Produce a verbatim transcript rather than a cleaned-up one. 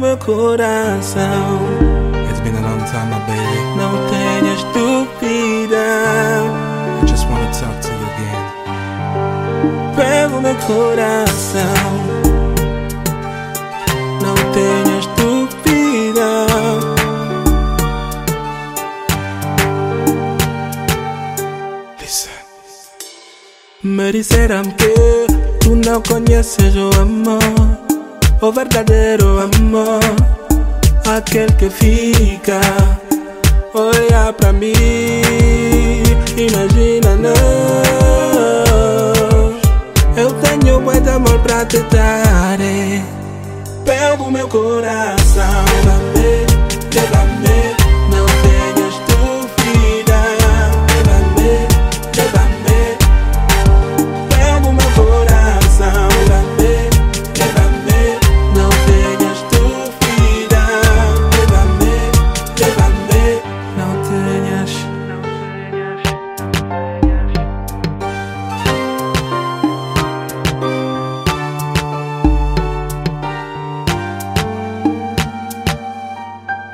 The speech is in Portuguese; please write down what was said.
meu coração. It's been a long time, my baby. Não tenhas dúvida. I just wanna talk to you again. Pega o meu coração. Não tenhas dúvida. Listen. Me disseram que tu não conheces o amor, o verdadeiro amor, aquele que fica. Olha pra mim, imagina nós. Eu tenho muito amor pra te dar. Pega o meu coração, lame, lame.